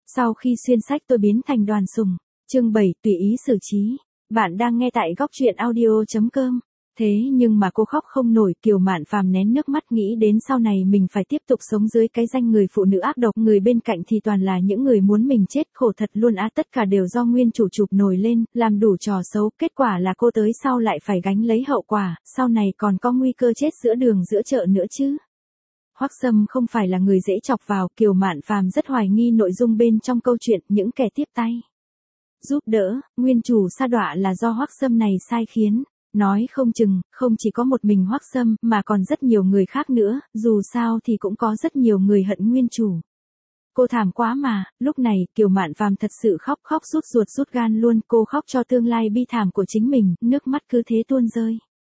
Sau khi xuyên sách tôi biến thành Đoàn Sùng. Chương 7 tùy ý xử trí. Bạn đang nghe tại góc truyện audio.com. Thế nhưng mà cô khóc không nổi, Kiều Mạn Phàm nén nước mắt nghĩ đến sau này mình phải tiếp tục sống dưới cái danh người phụ nữ ác độc, người bên cạnh thì toàn là những người muốn mình chết, khổ thật luôn á, tất cả đều do nguyên chủ chụp nổi lên, làm đủ trò xấu, kết quả là cô tới sau lại phải gánh lấy hậu quả, sau này còn có nguy cơ chết giữa đường giữa chợ nữa chứ. Hoắc Sâm không phải là người dễ chọc vào, Kiều Mạn Phàm rất hoài nghi nội dung bên trong câu chuyện, những kẻ tiếp tay giúp đỡ nguyên chủ sa đọa là do Hoắc Sâm này sai khiến. Nói không chừng, không chỉ có một mình Hoắc Sâm, mà còn rất nhiều người khác nữa, dù sao thì cũng có rất nhiều người hận nguyên chủ. Cô thảm quá mà, lúc này, Kiều Mạn Phàm thật sự khóc rút ruột rút gan luôn, cô khóc cho tương lai bi thảm của chính mình, nước mắt cứ thế tuôn rơi.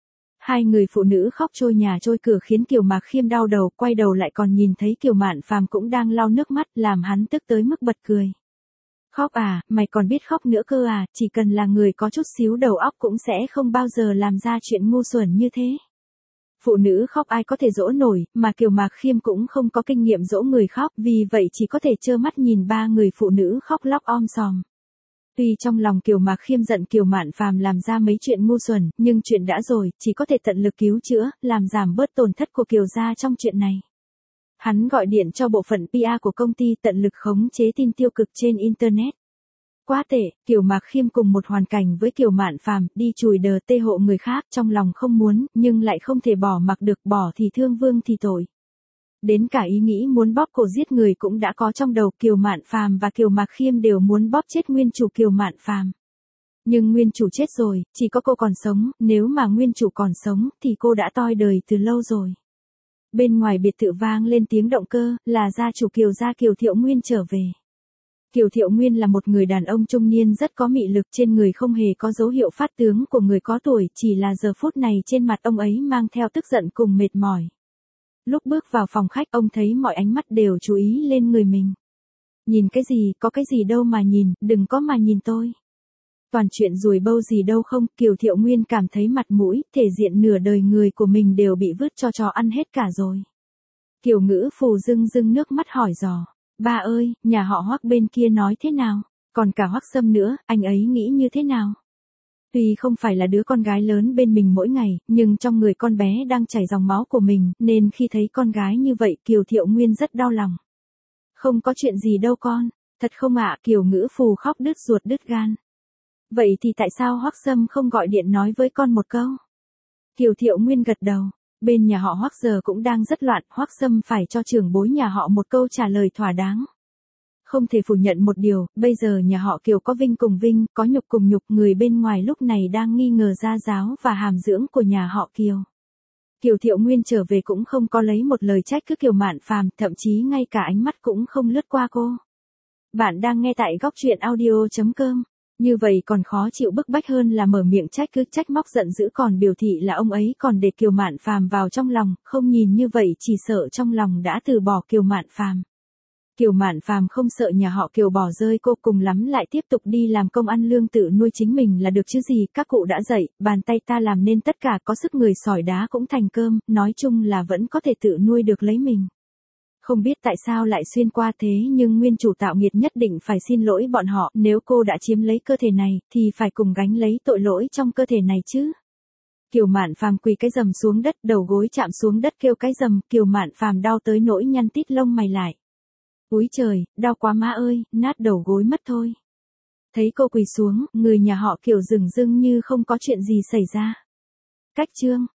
Hai người phụ nữ khóc trôi nhà trôi cửa khiến Kiều Mạc Khiêm đau đầu, quay đầu lại còn nhìn thấy Kiều Mạn Phàm cũng đang lau nước mắt, làm hắn tức tới mức bật cười. Khóc à, mày còn biết khóc nữa cơ à, chỉ cần là người có chút xíu đầu óc cũng sẽ không bao giờ làm ra chuyện ngu xuẩn như thế. Phụ nữ khóc ai có thể dỗ nổi, mà Kiều Mạc Khiêm cũng không có kinh nghiệm dỗ người khóc, vì vậy chỉ có thể trơ mắt nhìn ba người phụ nữ khóc lóc om sòm. Tuy trong lòng Kiều Mạc Khiêm giận Kiều Mạn Phàm làm ra mấy chuyện ngu xuẩn, nhưng chuyện đã rồi, chỉ có thể tận lực cứu chữa, làm giảm bớt tổn thất của Kiều gia trong chuyện này. Hắn gọi điện cho bộ phận PR của công ty tận lực khống chế tin tiêu cực trên Internet. Quá tệ, Kiều Mạc Khiêm cùng một hoàn cảnh với Kiều Mạn Phàm, đi chùi đờ tê hộ người khác, trong lòng không muốn, nhưng lại không thể bỏ mặc được, bỏ thì thương vương thì tội. Đến cả ý nghĩ muốn bóp cổ giết người cũng đã có trong đầu, Kiều Mạn Phàm và Kiều Mạc Khiêm đều muốn bóp chết nguyên chủ Kiều Mạn Phàm. Nhưng nguyên chủ chết rồi, chỉ có cô còn sống, nếu mà nguyên chủ còn sống, thì cô đã toi đời từ lâu rồi. Bên ngoài biệt thự vang lên tiếng động cơ, là gia chủ Kiều gia Kiều Thiệu Nguyên trở về. Kiều Thiệu Nguyên là một người đàn ông trung niên rất có mị lực, trên người không hề có dấu hiệu phát tướng của người có tuổi, chỉ là giờ phút này trên mặt ông ấy mang theo tức giận cùng mệt mỏi. Lúc bước vào phòng khách, ông thấy mọi ánh mắt đều chú ý lên người mình. Nhìn cái gì, có cái gì đâu mà nhìn, đừng có mà nhìn tôi. Toàn chuyện rùi bâu gì đâu không, Kiều Thiệu Nguyên cảm thấy mặt mũi, thể diện nửa đời người của mình đều bị vứt cho chó ăn hết cả rồi. Kiều Ngữ Phù rưng nước mắt hỏi dò. Ba ơi, nhà họ Hoắc bên kia nói thế nào? Còn cả Hoắc Sâm nữa, anh ấy nghĩ như thế nào? Tuy không phải là đứa con gái lớn bên mình mỗi ngày, nhưng trong người con bé đang chảy dòng máu của mình, nên khi thấy con gái như vậy, Kiều Thiệu Nguyên rất đau lòng. Không có chuyện gì đâu con, thật không ạ, Kiều Ngữ Phù khóc đứt ruột đứt gan. Vậy thì tại sao Hoắc Sâm không gọi điện nói với con một câu? Kiều Thiệu Nguyên gật đầu. Bên nhà họ Hoắc giờ cũng đang rất loạn, Hoắc Sâm phải cho trưởng bối nhà họ một câu trả lời thỏa đáng. Không thể phủ nhận một điều, bây giờ nhà họ Kiều có vinh cùng vinh, có nhục cùng nhục, người bên ngoài lúc này đang nghi ngờ gia giáo và hàm dưỡng của nhà họ Kiều. Kiều Thiệu Nguyên trở về cũng không có lấy một lời trách cứ Kiều Mạn Phàm, thậm chí ngay cả ánh mắt cũng không lướt qua cô. Bạn đang nghe tại góc truyện audio.com. Như vậy còn khó chịu bức bách hơn là mở miệng trách cứ trách móc giận dữ, còn biểu thị là ông ấy còn để Kiều Mạn Phàm vào trong lòng, không nhìn như vậy chỉ sợ trong lòng đã từ bỏ Kiều Mạn Phàm. Kiều Mạn Phàm không sợ nhà họ Kiều bỏ rơi cô, cùng lắm lại tiếp tục đi làm công ăn lương tự nuôi chính mình là được chứ gì, các cụ đã dạy, bàn tay ta làm nên tất cả, có sức người sỏi đá cũng thành cơm, nói chung là vẫn có thể tự nuôi được lấy mình. Không biết tại sao lại xuyên qua thế, nhưng nguyên chủ tạo nghiệt nhất định phải xin lỗi bọn họ, nếu cô đã chiếm lấy cơ thể này, thì phải cùng gánh lấy tội lỗi trong cơ thể này chứ. Kiều Mạn Phàm quỳ cái rầm xuống đất, đầu gối chạm xuống đất kêu cái rầm, Kiều Mạn Phàm đau tới nỗi nhăn tít lông mày lại. Úi trời, đau quá má ơi, nát đầu gối mất thôi. Thấy cô quỳ xuống, người nhà họ Kiều dửng dưng như không có chuyện gì xảy ra. Cách chương.